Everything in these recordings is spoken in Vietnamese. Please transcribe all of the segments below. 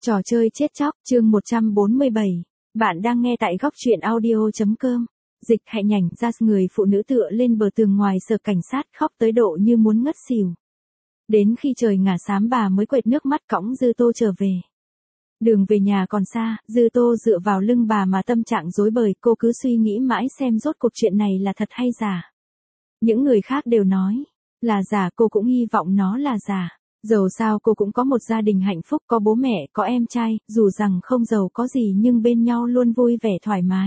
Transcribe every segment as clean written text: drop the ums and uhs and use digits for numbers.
Trò chơi chết chóc, chương 147. Bạn đang nghe tại góc truyện audio.com. Dịch hạnh nhảnh ra người phụ nữ tựa lên bờ tường ngoài sở cảnh sát khóc tới độ như muốn ngất xỉu. Đến khi trời ngả xám bà mới quệt nước mắt cõng Dư Tô trở về. Đường về nhà còn xa, Dư Tô dựa vào lưng bà mà tâm trạng rối bời, cô cứ suy nghĩ mãi xem rốt cuộc chuyện này là thật hay giả. Những người khác đều nói là giả, cô cũng hy vọng nó là giả. Dầu sao cô cũng có một gia đình hạnh phúc, có bố mẹ, có em trai, dù rằng không giàu có gì nhưng bên nhau luôn vui vẻ thoải mái.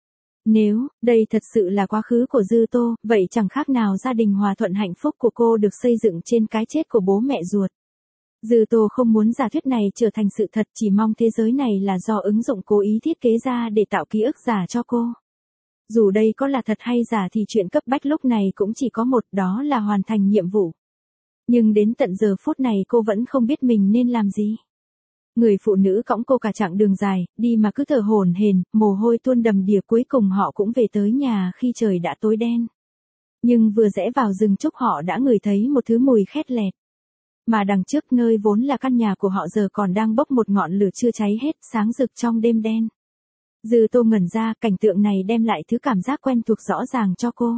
Nếu đây thật sự là quá khứ của Dư Tô, vậy chẳng khác nào gia đình hòa thuận hạnh phúc của cô được xây dựng trên cái chết của bố mẹ ruột. Dư Tô không muốn giả thuyết này trở thành sự thật, chỉ mong thế giới này là do ứng dụng cố ý thiết kế ra để tạo ký ức giả cho cô. Dù đây có là thật hay giả thì chuyện cấp bách lúc này cũng chỉ có một, đó là hoàn thành nhiệm vụ. Nhưng đến tận giờ phút này cô vẫn không biết mình nên làm gì. Người phụ nữ cõng cô cả chặng đường dài, đi mà cứ thở hổn hển, mồ hôi tuôn đầm đìa, cuối cùng họ cũng về tới nhà khi trời đã tối đen. Nhưng vừa rẽ vào rừng trúc họ đã ngửi thấy một thứ mùi khét lẹt. Mà đằng trước nơi vốn là căn nhà của họ giờ còn đang bốc một ngọn lửa chưa cháy hết, sáng rực trong đêm đen. Dư Tô ngẩn ra, cảnh tượng này đem lại thứ cảm giác quen thuộc rõ ràng cho cô.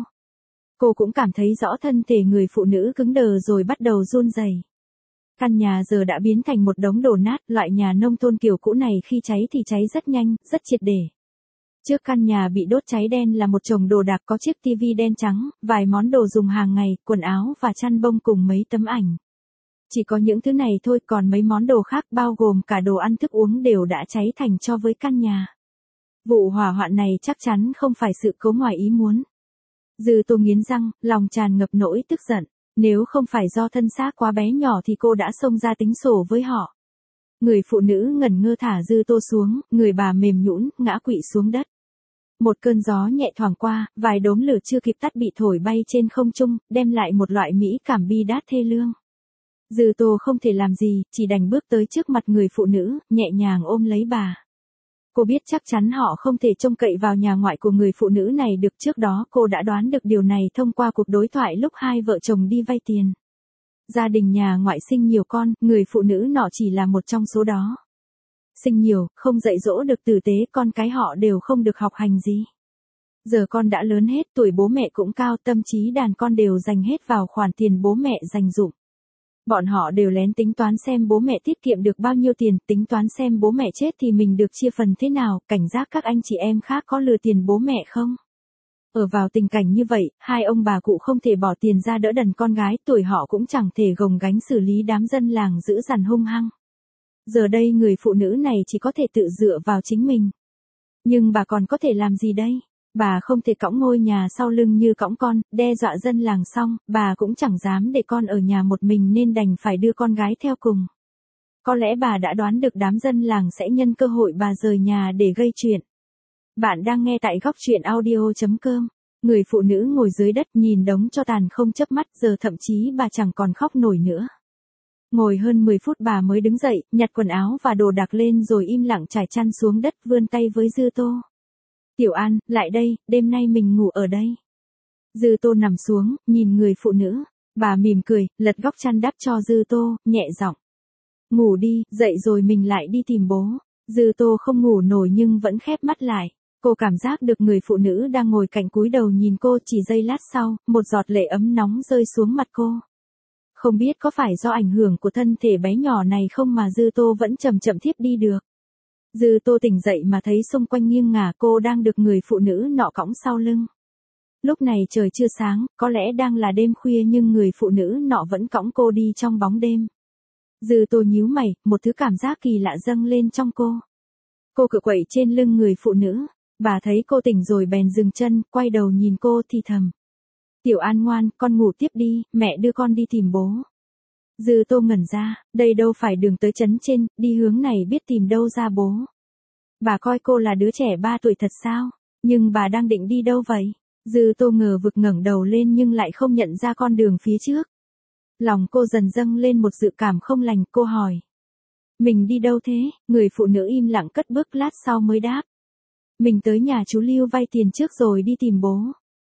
Cô cũng cảm thấy rõ thân thể người phụ nữ cứng đờ rồi bắt đầu run rẩy. Căn nhà giờ đã biến thành một đống đổ nát, loại nhà nông thôn kiểu cũ này khi cháy thì cháy rất nhanh, rất triệt để. Trước căn nhà bị đốt cháy đen là một chồng đồ đạc, có chiếc tivi đen trắng, vài món đồ dùng hàng ngày, quần áo và chăn bông cùng mấy tấm ảnh. Chỉ có những thứ này thôi, còn mấy món đồ khác bao gồm cả đồ ăn thức uống đều đã cháy thành tro với căn nhà. Vụ hỏa hoạn này chắc chắn không phải sự cố ngoài ý muốn. Dư Tô nghiến răng, lòng tràn ngập nỗi tức giận. Nếu không phải do thân xác quá bé nhỏ thì cô đã xông ra tính sổ với họ. Người phụ nữ ngẩn ngơ thả Dư Tô xuống, người bà mềm nhũn, ngã quỵ xuống đất. Một cơn gió nhẹ thoảng qua, vài đốm lửa chưa kịp tắt bị thổi bay trên không trung, đem lại một loại mỹ cảm bi đát thê lương. Dư Tô không thể làm gì, chỉ đành bước tới trước mặt người phụ nữ, nhẹ nhàng ôm lấy bà. Cô biết chắc chắn họ không thể trông cậy vào nhà ngoại của người phụ nữ này được, trước đó cô đã đoán được điều này thông qua cuộc đối thoại lúc hai vợ chồng đi vay tiền. Gia đình nhà ngoại sinh nhiều con, người phụ nữ nọ chỉ là một trong số đó. Sinh nhiều, không dạy dỗ được tử tế, con cái họ đều không được học hành gì. Giờ con đã lớn hết, tuổi bố mẹ cũng cao, tâm trí đàn con đều dành hết vào khoản tiền bố mẹ dành dụm. Bọn họ đều lén tính toán xem bố mẹ tiết kiệm được bao nhiêu tiền, tính toán xem bố mẹ chết thì mình được chia phần thế nào, cảnh giác các anh chị em khác có lừa tiền bố mẹ không. Ở vào tình cảnh như vậy, hai ông bà cụ không thể bỏ tiền ra đỡ đần con gái, tuổi họ cũng chẳng thể gồng gánh xử lý đám dân làng dữ dằn hung hăng. Giờ đây người phụ nữ này chỉ có thể tự dựa vào chính mình. Nhưng bà còn có thể làm gì đây? Bà không thể cõng ngôi nhà sau lưng như cõng con, đe dọa dân làng xong, bà cũng chẳng dám để con ở nhà một mình nên đành phải đưa con gái theo cùng. Có lẽ bà đã đoán được đám dân làng sẽ nhân cơ hội bà rời nhà để gây chuyện. Bạn đang nghe tại góc truyện audio.com. Người phụ nữ ngồi dưới đất nhìn đống tro tàn không chớp mắt, giờ thậm chí bà chẳng còn khóc nổi nữa. Ngồi hơn 10 phút bà mới đứng dậy, nhặt quần áo và đồ đạc lên rồi im lặng trải chăn xuống đất, vươn tay với Dư Tô. Tiểu An, lại đây, đêm nay mình ngủ ở đây. Dư Tô nằm xuống, nhìn người phụ nữ. Bà mỉm cười, lật góc chăn đắp cho Dư Tô, nhẹ giọng. Ngủ đi, dậy rồi mình lại đi tìm bố. Dư Tô không ngủ nổi nhưng vẫn khép mắt lại. Cô cảm giác được người phụ nữ đang ngồi cạnh cúi đầu nhìn cô, chỉ giây lát sau, một giọt lệ ấm nóng rơi xuống mặt cô. Không biết có phải do ảnh hưởng của thân thể bé nhỏ này không mà Dư Tô vẫn chậm chậm thiếp đi được. Dư Tô tỉnh dậy mà thấy xung quanh nghiêng ngả, cô đang được người phụ nữ nọ cõng sau lưng. Lúc này trời chưa sáng, có lẽ đang là đêm khuya nhưng người phụ nữ nọ vẫn cõng cô đi trong bóng đêm. Dư Tô nhíu mày, một thứ cảm giác kỳ lạ dâng lên trong cô. Cô cựa quậy trên lưng người phụ nữ, bà thấy cô tỉnh rồi bèn dừng chân, quay đầu nhìn cô thì thầm. Tiểu An ngoan, con ngủ tiếp đi, mẹ đưa con đi tìm bố. Dư Tô ngẩn ra, đây đâu phải đường tới trấn trên, đi hướng này biết tìm đâu ra bố. Bà coi cô là đứa trẻ 3 tuổi thật sao? Nhưng bà đang định đi đâu vậy? Dư Tô ngờ vực ngẩng đầu lên nhưng lại không nhận ra con đường phía trước. Lòng cô dần dâng lên một dự cảm không lành, cô hỏi. Mình đi đâu thế? Người phụ nữ im lặng cất bước, lát sau mới đáp. Mình tới nhà chú Lưu vay tiền trước rồi đi tìm bố.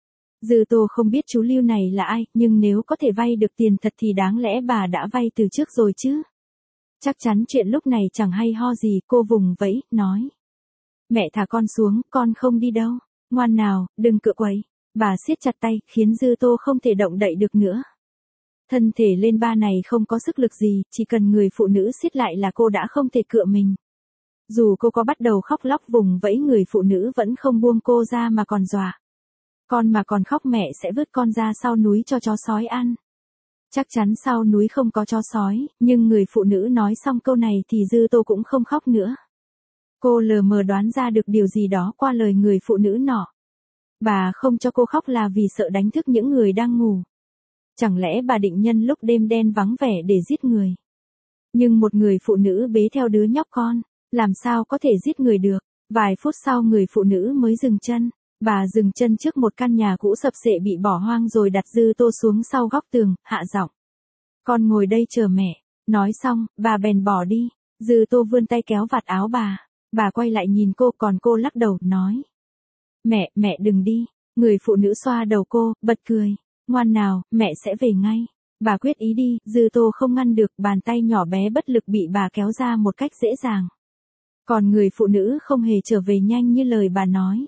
Dư Tô không biết chú Lưu này là ai, nhưng nếu có thể vay được tiền thật thì đáng lẽ bà đã vay từ trước rồi chứ. Chắc chắn chuyện lúc này chẳng hay ho gì, cô vùng vẫy, nói. Mẹ thả con xuống, con không đi đâu. Ngoan nào, đừng cựa quậy. Bà siết chặt tay, khiến Dư Tô không thể động đậy được nữa. Thân thể lên ba này không có sức lực gì, chỉ cần người phụ nữ siết lại là cô đã không thể cựa mình. Dù cô có bắt đầu khóc lóc vùng vẫy, người phụ nữ vẫn không buông cô ra mà còn dọa. Con mà còn khóc mẹ sẽ vứt con ra sau núi cho chó sói ăn. Chắc chắn sau núi không có chó sói, nhưng người phụ nữ nói xong câu này thì Dư Tô cũng không khóc nữa. Cô lờ mờ đoán ra được điều gì đó qua lời người phụ nữ nọ. Bà không cho cô khóc là vì sợ đánh thức những người đang ngủ. Chẳng lẽ bà định nhân lúc đêm đen vắng vẻ để giết người? Nhưng một người phụ nữ bế theo đứa nhóc con, làm sao có thể giết người được? Vài phút sau người phụ nữ mới dừng chân. Bà dừng chân trước một căn nhà cũ sập xệ bị bỏ hoang rồi đặt Dư Tô xuống sau góc tường, hạ giọng. Con ngồi đây chờ mẹ. Nói xong, bà bèn bỏ đi. Dư Tô vươn tay kéo vạt áo bà. Bà quay lại nhìn cô, còn cô lắc đầu, nói. Mẹ đừng đi. Người phụ nữ xoa đầu cô, bật cười. Ngoan nào, mẹ sẽ về ngay. Bà quyết ý đi, Dư Tô không ngăn được, bàn tay nhỏ bé bất lực bị bà kéo ra một cách dễ dàng. Còn người phụ nữ không hề trở về nhanh như lời bà nói.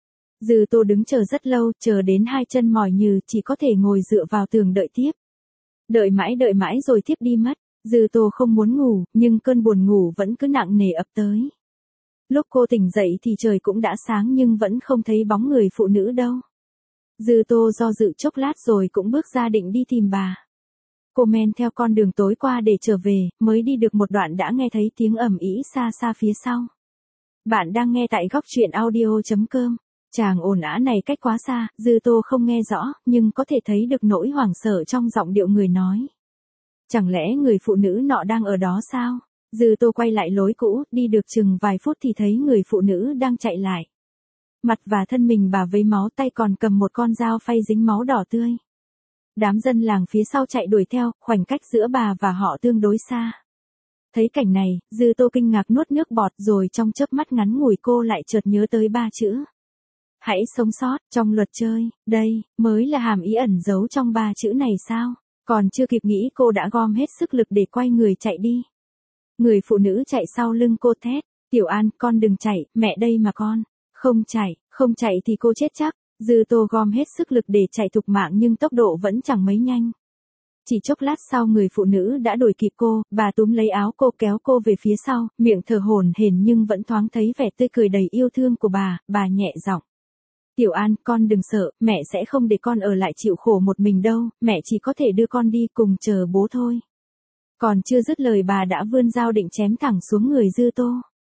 Dư Tô đứng chờ rất lâu, chờ đến hai chân mỏi nhừ, chỉ có thể ngồi dựa vào tường đợi tiếp. Đợi mãi rồi tiếp đi mất. Dư Tô không muốn ngủ, nhưng cơn buồn ngủ vẫn cứ nặng nề ập tới. Lúc cô tỉnh dậy thì trời cũng đã sáng nhưng vẫn không thấy bóng người phụ nữ đâu. Dư Tô do dự chốc lát rồi cũng bước ra định đi tìm bà. Cô men theo con đường tối qua để trở về, mới đi được một đoạn đã nghe thấy tiếng ầm ĩ xa xa phía sau. Bạn đang nghe tại góc truyện audio.com. Chàng ồn ào này cách quá xa, Dư Tô không nghe rõ, nhưng có thể thấy được nỗi hoảng sợ trong giọng điệu người nói. Chẳng lẽ người phụ nữ nọ đang ở đó sao? Dư Tô quay lại lối cũ, đi được chừng vài phút thì thấy người phụ nữ đang chạy lại. Mặt và thân mình bà vấy máu, tay còn cầm một con dao phay dính máu đỏ tươi. Đám dân làng phía sau chạy đuổi theo, khoảnh cách giữa bà và họ tương đối xa. Thấy cảnh này, Dư Tô kinh ngạc nuốt nước bọt, rồi trong chớp mắt ngắn ngủi cô lại chợt nhớ tới ba chữ. Hãy sống sót. Trong luật chơi, đây mới là hàm ý ẩn giấu trong ba chữ này sao? Còn chưa kịp nghĩ cô đã gom hết sức lực để quay người chạy đi. Người phụ nữ chạy sau lưng cô thét. Tiểu An, con đừng chạy, mẹ đây mà con. Không chạy thì cô chết chắc. Dư Tô gom hết sức lực để chạy thục mạng nhưng tốc độ vẫn chẳng mấy nhanh. Chỉ chốc lát sau người phụ nữ đã đuổi kịp cô, bà túm lấy áo cô kéo cô về phía sau, miệng thở hổn hển nhưng vẫn thoáng thấy vẻ tươi cười đầy yêu thương của bà nhẹ giọng. Tiểu An, con đừng sợ, mẹ sẽ không để con ở lại chịu khổ một mình đâu, mẹ chỉ có thể đưa con đi cùng chờ bố thôi. Còn chưa dứt lời bà đã vươn dao định chém thẳng xuống người Dư Tô.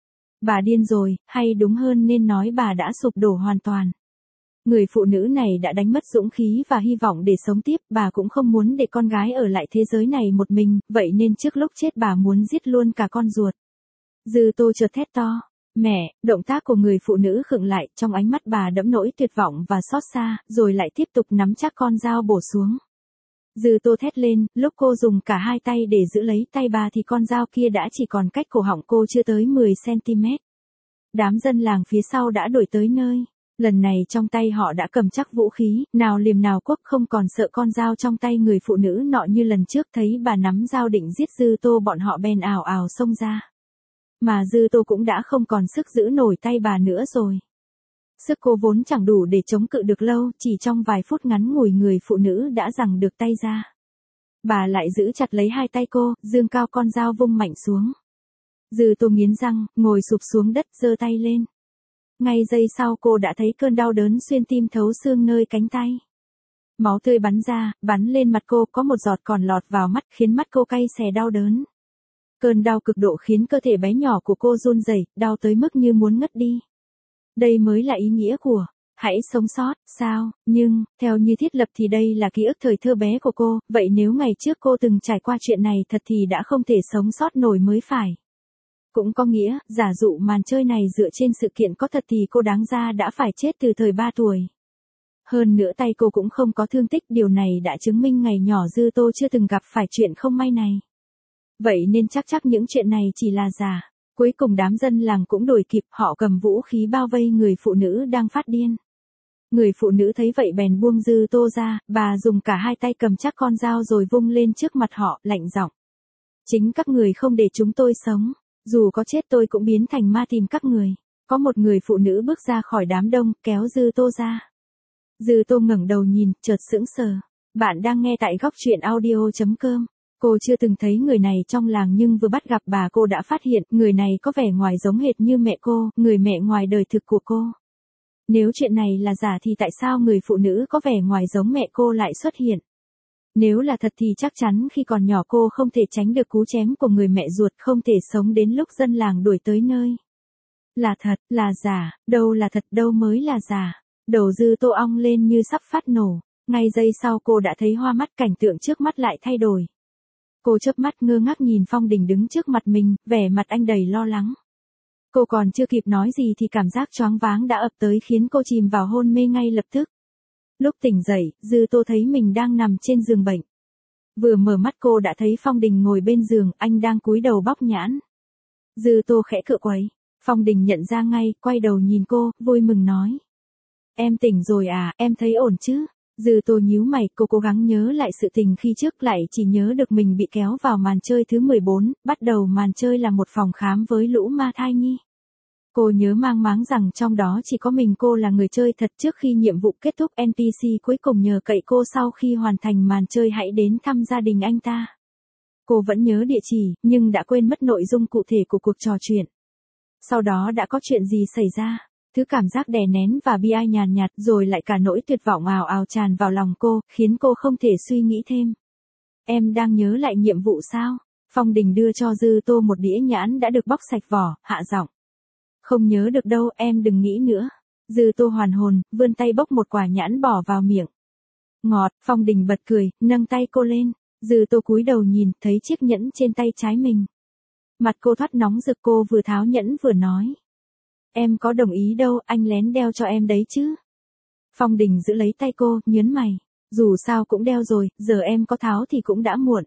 Bà điên rồi, hay đúng hơn nên nói bà đã sụp đổ hoàn toàn. Người phụ nữ này đã đánh mất dũng khí và hy vọng để sống tiếp, bà cũng không muốn để con gái ở lại thế giới này một mình, vậy nên trước lúc chết bà muốn giết luôn cả con ruột. Dư Tô chợt thét to. Mẹ, động tác của người phụ nữ khựng lại, trong ánh mắt bà đẫm nỗi tuyệt vọng và xót xa, rồi lại tiếp tục nắm chắc con dao bổ xuống. Dư Tô thét lên, lúc cô dùng cả hai tay để giữ lấy tay bà thì con dao kia đã chỉ còn cách cổ họng cô chưa tới 10 cm. Đám dân làng phía sau đã đuổi tới nơi. Lần này trong tay họ đã cầm chắc vũ khí, nào liềm nào quốc, không còn sợ con dao trong tay người phụ nữ nọ như lần trước. Thấy bà nắm dao định giết Dư Tô, bọn họ bèn ào ào xông ra. Mà Dư Tô cũng đã không còn sức giữ nổi tay bà nữa rồi. Sức cô vốn chẳng đủ để chống cự được lâu, chỉ trong vài phút ngắn ngủi người phụ nữ đã giằng được tay ra. Bà lại giữ chặt lấy hai tay cô, giương cao con dao vung mạnh xuống. Dư Tô nghiến răng, ngồi sụp xuống đất, giơ tay lên. Ngay giây sau cô đã thấy cơn đau đớn xuyên tim thấu xương nơi cánh tay. Máu tươi bắn ra, bắn lên mặt cô, có một giọt còn lọt vào mắt khiến mắt cô cay xè đau đớn. Cơn đau cực độ khiến cơ thể bé nhỏ của cô run rẩy, đau tới mức như muốn ngất đi. Đây mới là ý nghĩa của hãy sống sót, sao? Nhưng, theo như thiết lập thì đây là ký ức thời thơ bé của cô, vậy nếu ngày trước cô từng trải qua chuyện này thật thì đã không thể sống sót nổi mới phải. Cũng có nghĩa, giả dụ màn chơi này dựa trên sự kiện có thật thì cô đáng ra đã phải chết từ thời 3 tuổi. Hơn nữa tay cô cũng không có thương tích, điều này đã chứng minh ngày nhỏ Dư Tô chưa từng gặp phải chuyện không may này. Vậy nên chắc những chuyện này chỉ là giả. Cuối cùng đám dân làng cũng đuổi kịp, họ cầm vũ khí bao vây người phụ nữ đang phát điên. Người phụ nữ thấy vậy bèn buông Dư Tô ra, bà dùng cả hai tay cầm chắc con dao rồi vung lên trước mặt họ, lạnh giọng. Chính các người không để chúng tôi sống. Dù có chết tôi cũng biến thành ma tìm các người. Có một người phụ nữ bước ra khỏi đám đông, kéo Dư Tô ra. Dư Tô ngẩng đầu nhìn, chợt sững sờ. Bạn đang nghe tại góc truyện audio.com. Cô chưa từng thấy người này trong làng nhưng vừa bắt gặp bà cô đã phát hiện người này có vẻ ngoài giống hệt như mẹ cô, người mẹ ngoài đời thực của cô. Nếu chuyện này là giả thì tại sao người phụ nữ có vẻ ngoài giống mẹ cô lại xuất hiện? Nếu là thật thì chắc chắn khi còn nhỏ cô không thể tránh được cú chém của người mẹ ruột, không thể sống đến lúc dân làng đuổi tới nơi. Là thật, là giả, đâu là thật, đâu mới là giả. Đầu Dư Tô ong lên như sắp phát nổ. Ngay giây sau cô đã thấy hoa mắt, cảnh tượng trước mắt lại thay đổi. Cô chớp mắt ngơ ngác nhìn Phong Đình đứng trước mặt mình, vẻ mặt anh đầy lo lắng. Cô còn chưa kịp nói gì thì cảm giác choáng váng đã ập tới khiến cô chìm vào hôn mê ngay lập tức. Lúc tỉnh dậy, Dư Tô thấy mình đang nằm trên giường bệnh. Vừa mở mắt cô đã thấy Phong Đình ngồi bên giường, anh đang cúi đầu bóc nhãn. Dư Tô khẽ cựa quấy. Phong Đình nhận ra ngay, quay đầu nhìn cô, vui mừng nói. Em tỉnh rồi à, em thấy ổn chứ? Dư Tô nhíu mày, cô cố gắng nhớ lại sự tình khi trước, lại chỉ nhớ được mình bị kéo vào màn chơi thứ 14, bắt đầu màn chơi là một phòng khám với lũ ma thai nhi. Cô nhớ mang máng rằng trong đó chỉ có mình cô là người chơi thật. Trước khi nhiệm vụ kết thúc, NPC cuối cùng nhờ cậy cô sau khi hoàn thành màn chơi hãy đến thăm gia đình anh ta. Cô vẫn nhớ địa chỉ, nhưng đã quên mất nội dung cụ thể của cuộc trò chuyện. Sau đó đã có chuyện gì xảy ra? Thứ cảm giác đè nén và bi ai nhàn nhạt rồi lại cả nỗi tuyệt vọng ào ào tràn vào lòng cô, khiến cô không thể suy nghĩ thêm. Em đang nhớ lại nhiệm vụ sao? Phong Đình đưa cho Dư Tô một đĩa nhãn đã được bóc sạch vỏ, hạ giọng. Không nhớ được đâu, em đừng nghĩ nữa. Dư Tô hoàn hồn, vươn tay bóc một quả nhãn bỏ vào miệng. Ngọt, Phong Đình bật cười, nâng tay cô lên. Dư Tô cúi đầu nhìn, thấy chiếc nhẫn trên tay trái mình. Mặt cô thoát nóng rực, cô vừa tháo nhẫn vừa nói. Em có đồng ý đâu, anh lén đeo cho em đấy chứ. Phong Đình giữ lấy tay cô, nhớn mày. Dù sao cũng đeo rồi, giờ em có tháo thì cũng đã muộn.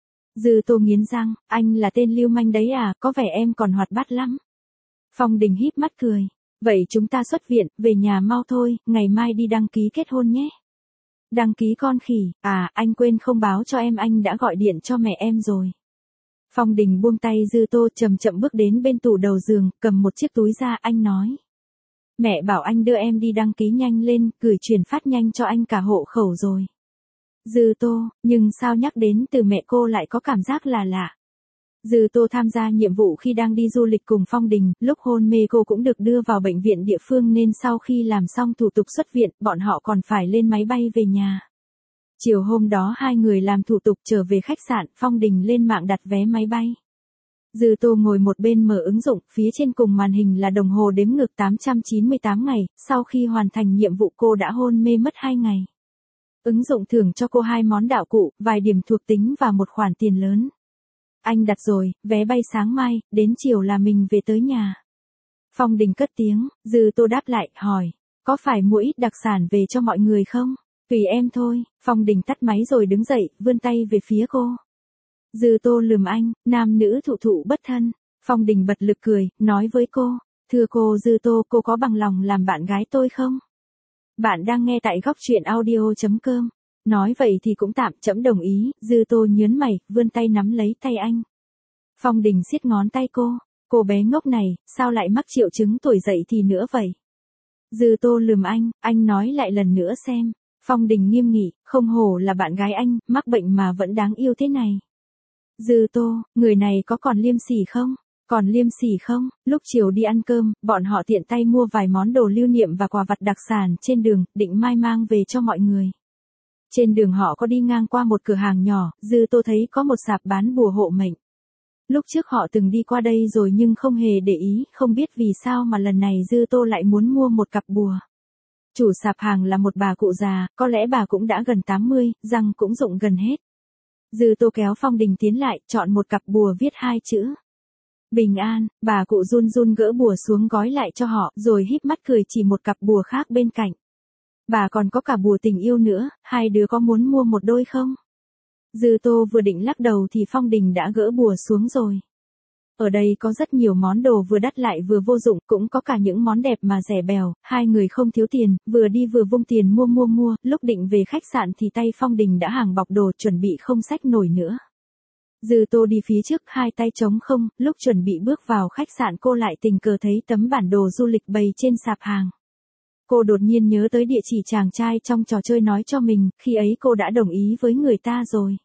Dư Tô nghiến răng, anh là tên lưu manh đấy à, có vẻ em còn hoạt bát lắm. Phong Đình híp mắt cười. Vậy chúng ta xuất viện, về nhà mau thôi, ngày mai đi đăng ký kết hôn nhé. Đăng ký con khỉ, à, anh quên không báo cho em anh đã gọi điện cho mẹ em rồi. Phong Đình buông tay Dư Tô, chậm chậm bước đến bên tủ đầu giường, cầm một chiếc túi ra, anh nói. Mẹ bảo anh đưa em đi đăng ký nhanh lên, gửi chuyển phát nhanh cho anh cả hộ khẩu rồi. Dư Tô, nhưng sao nhắc đến từ mẹ cô lại có cảm giác là lạ. Dư Tô tham gia nhiệm vụ khi đang đi du lịch cùng Phong Đình, lúc hôn mê cô cũng được đưa vào bệnh viện địa phương nên sau khi làm xong thủ tục xuất viện, bọn họ còn phải lên máy bay về nhà. Chiều hôm đó hai người làm thủ tục trở về khách sạn, Phong Đình lên mạng đặt vé máy bay. Dư Tô ngồi một bên mở ứng dụng, phía trên cùng màn hình là đồng hồ đếm ngược 898 ngày, sau khi hoàn thành nhiệm vụ cô đã hôn mê mất 2 ngày. Ứng dụng thưởng cho cô 2 món đạo cụ, vài điểm thuộc tính và một khoản tiền lớn. Anh đặt rồi, vé bay sáng mai, đến chiều là mình về tới nhà. Phong Đình cất tiếng, Dư Tô đáp lại, hỏi, có phải mua ít đặc sản về cho mọi người không? Tùy em thôi. Phong Đình tắt máy rồi đứng dậy, vươn tay về phía cô. Dư Tô lườm anh, nam nữ thụ thụ bất thân. Phong Đình bật lực cười, nói với cô, thưa cô Dư Tô, cô có bằng lòng làm bạn gái tôi không? Bạn đang nghe tại góc truyện audio.com. Nói vậy thì cũng tạm, trẫm đồng ý. Dư Tô nhớn mày, vươn tay nắm lấy tay anh. Phong Đình siết ngón tay cô bé ngốc này, sao lại mắc triệu chứng tuổi dậy thì nữa vậy? Dư Tô lườm anh nói lại lần nữa xem. Phong Đình nghiêm nghị, không hổ là bạn gái anh, mắc bệnh mà vẫn đáng yêu thế này. Dư Tô, người này có còn liêm sỉ không? Còn liêm sỉ không? Lúc chiều đi ăn cơm, bọn họ tiện tay mua vài món đồ lưu niệm và quà vặt đặc sản trên đường, định mai mang về cho mọi người. Trên đường họ có đi ngang qua một cửa hàng nhỏ, Dư Tô thấy có một sạp bán bùa hộ mệnh. Lúc trước họ từng đi qua đây rồi nhưng không hề để ý, không biết vì sao mà lần này Dư Tô lại muốn mua một cặp bùa. Chủ sạp hàng là một bà cụ già, có lẽ bà cũng đã gần 80, răng cũng rụng gần hết. Dư Tô kéo Phong Đình tiến lại, chọn một cặp bùa viết 2 chữ. Bình an, bà cụ run run gỡ bùa xuống gói lại cho họ, rồi híp mắt cười chỉ một cặp bùa khác bên cạnh. Bà còn có cả bùa tình yêu nữa, hai đứa có muốn mua một đôi không? Dư Tô vừa định lắc đầu thì Phong Đình đã gỡ bùa xuống rồi. Ở đây có rất nhiều món đồ vừa đắt lại vừa vô dụng, cũng có cả những món đẹp mà rẻ bèo, hai người không thiếu tiền, vừa đi vừa vung tiền mua, lúc định về khách sạn thì tay Phong Đình đã hàng bọc đồ chuẩn bị không xách nổi nữa. Dư Tô đi phía trước hai tay trống không, lúc chuẩn bị bước vào khách sạn cô lại tình cờ thấy tấm bản đồ du lịch bày trên sạp hàng. Cô đột nhiên nhớ tới địa chỉ chàng trai trong trò chơi nói cho mình, khi ấy cô đã đồng ý với người ta rồi.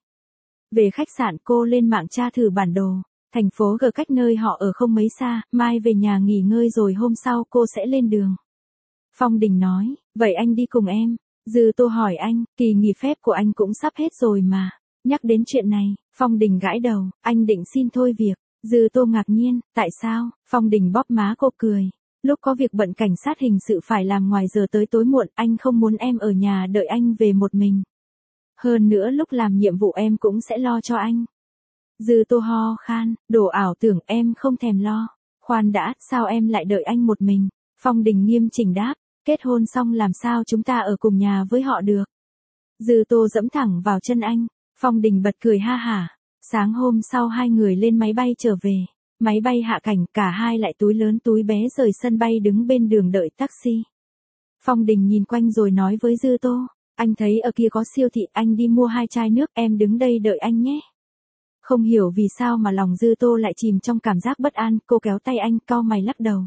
Về khách sạn cô lên mạng tra thử bản đồ, thành phố G cách nơi họ ở không mấy xa, mai về nhà nghỉ ngơi rồi hôm sau cô sẽ lên đường. Phong Đình nói, vậy anh đi cùng em. Dư Tô hỏi anh, kỳ nghỉ phép của anh cũng sắp hết rồi mà. Nhắc đến chuyện này, Phong Đình gãi đầu, anh định xin thôi việc. Dư Tô ngạc nhiên, tại sao? Phong Đình bóp má cô cười. Lúc có việc bận cảnh sát hình sự phải làm ngoài giờ tới tối muộn, anh không muốn em ở nhà đợi anh về một mình. Hơn nữa lúc làm nhiệm vụ em cũng sẽ lo cho anh. Dư Tô ho khan, đồ ảo tưởng em không thèm lo. Khoan đã, sao em lại đợi anh một mình? Phong Đình nghiêm chỉnh đáp, kết hôn xong làm sao chúng ta ở cùng nhà với họ được? Dư Tô dẫm thẳng vào chân anh, Phong Đình bật cười ha hả. Sáng hôm sau hai người lên máy bay trở về. Máy bay hạ cánh, cả hai lại túi lớn túi bé rời sân bay đứng bên đường đợi taxi. Phong Đình nhìn quanh rồi nói với Dư Tô, anh thấy ở kia có siêu thị, anh đi mua 2 chai nước, em đứng đây đợi anh nhé. Không hiểu vì sao mà lòng Dư Tô lại chìm trong cảm giác bất an, cô kéo tay anh, cau mày lắc đầu.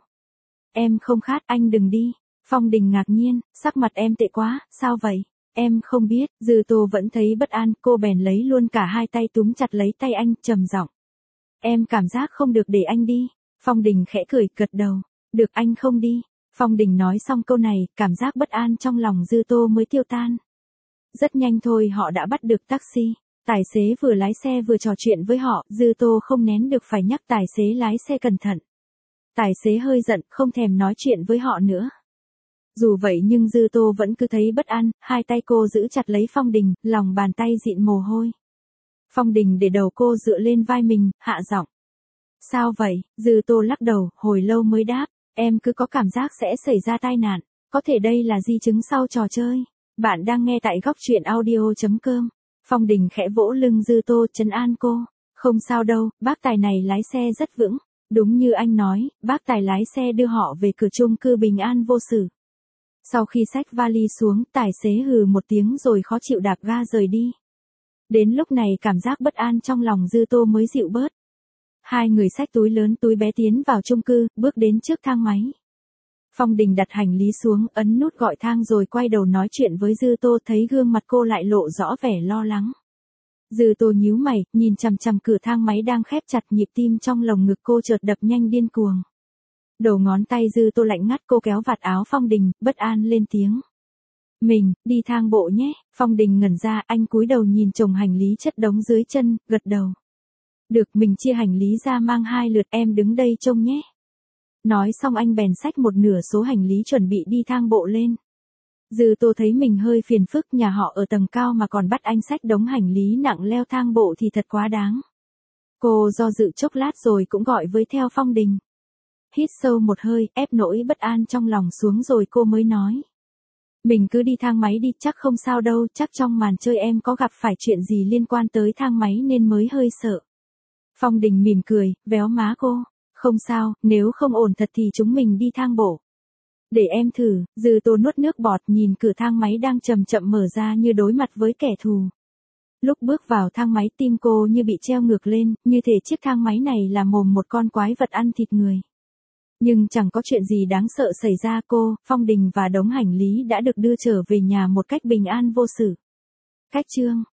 Em không khát, anh đừng đi. Phong Đình ngạc nhiên, sắc mặt em tệ quá, sao vậy? Em không biết, Dư Tô vẫn thấy bất an, cô bèn lấy luôn cả hai tay túm chặt lấy tay anh, trầm giọng. Em cảm giác không được để anh đi. Phong Đình khẽ cười, gật đầu. Được, anh không đi. Phong Đình nói xong câu này, cảm giác bất an trong lòng Dư Tô mới tiêu tan. Rất nhanh thôi họ đã bắt được taxi. Tài xế vừa lái xe vừa trò chuyện với họ, Dư Tô không nén được phải nhắc tài xế lái xe cẩn thận. Tài xế hơi giận, không thèm nói chuyện với họ nữa. Dù vậy nhưng Dư Tô vẫn cứ thấy bất an, hai tay cô giữ chặt lấy Phong Đình, lòng bàn tay dịn mồ hôi. Phong Đình để đầu cô dựa lên vai mình, hạ giọng. Sao vậy? Dư Tô lắc đầu, hồi lâu mới đáp, em cứ có cảm giác sẽ xảy ra tai nạn, có thể đây là di chứng sau trò chơi. Bạn đang nghe tại góc truyện audio.com. Phong Đình khẽ vỗ lưng Dư Tô trấn an cô, không sao đâu, bác tài này lái xe rất vững. Đúng như anh nói, bác tài lái xe đưa họ về cửa chung cư bình an vô sự. Sau khi xách vali xuống, tài xế hừ một tiếng rồi khó chịu đạp ga rời đi. Đến lúc này cảm giác bất an trong lòng Dư Tô mới dịu bớt. Hai người xách túi lớn túi bé tiến vào chung cư, bước đến trước thang máy. Phong Đình đặt hành lý xuống, ấn nút gọi thang rồi quay đầu nói chuyện với Dư Tô, thấy gương mặt cô lại lộ rõ vẻ lo lắng. Dư Tô nhíu mày, nhìn chằm chằm cửa thang máy đang khép chặt, nhịp tim trong lồng ngực cô chợt đập nhanh điên cuồng. Đầu ngón tay Dư Tô lạnh ngắt, cô kéo vạt áo Phong Đình, bất an lên tiếng. Mình, đi thang bộ nhé. Phong Đình ngẩn ra, anh cúi đầu nhìn chồng hành lý chất đống dưới chân, gật đầu. Được, mình chia hành lý ra mang 2 lượt, em đứng đây trông nhé. Nói xong anh bèn xách một nửa số hành lý chuẩn bị đi thang bộ lên. Dư Tô thấy mình hơi phiền phức, nhà họ ở tầng cao mà còn bắt anh xách đống hành lý nặng leo thang bộ thì thật quá đáng. Cô do dự chốc lát rồi cũng gọi với theo Phong Đình. Hít sâu một hơi, ép nỗi bất an trong lòng xuống rồi cô mới nói. Mình cứ đi thang máy đi, chắc không sao đâu, chắc trong màn chơi em có gặp phải chuyện gì liên quan tới thang máy nên mới hơi sợ. Phong Đình mỉm cười, véo má cô. Không sao, nếu không ổn thật thì chúng mình đi thang bộ. Để em thử. Dư Tô nuốt nước bọt, nhìn cửa thang máy đang chậm chậm mở ra như đối mặt với kẻ thù. Lúc bước vào thang máy tim cô như bị treo ngược lên, như thể chiếc thang máy này là mồm một con quái vật ăn thịt người. Nhưng chẳng có chuyện gì đáng sợ xảy ra, cô, Phong Đình và đống hành lý đã được đưa trở về nhà một cách bình an vô sự. Cách chương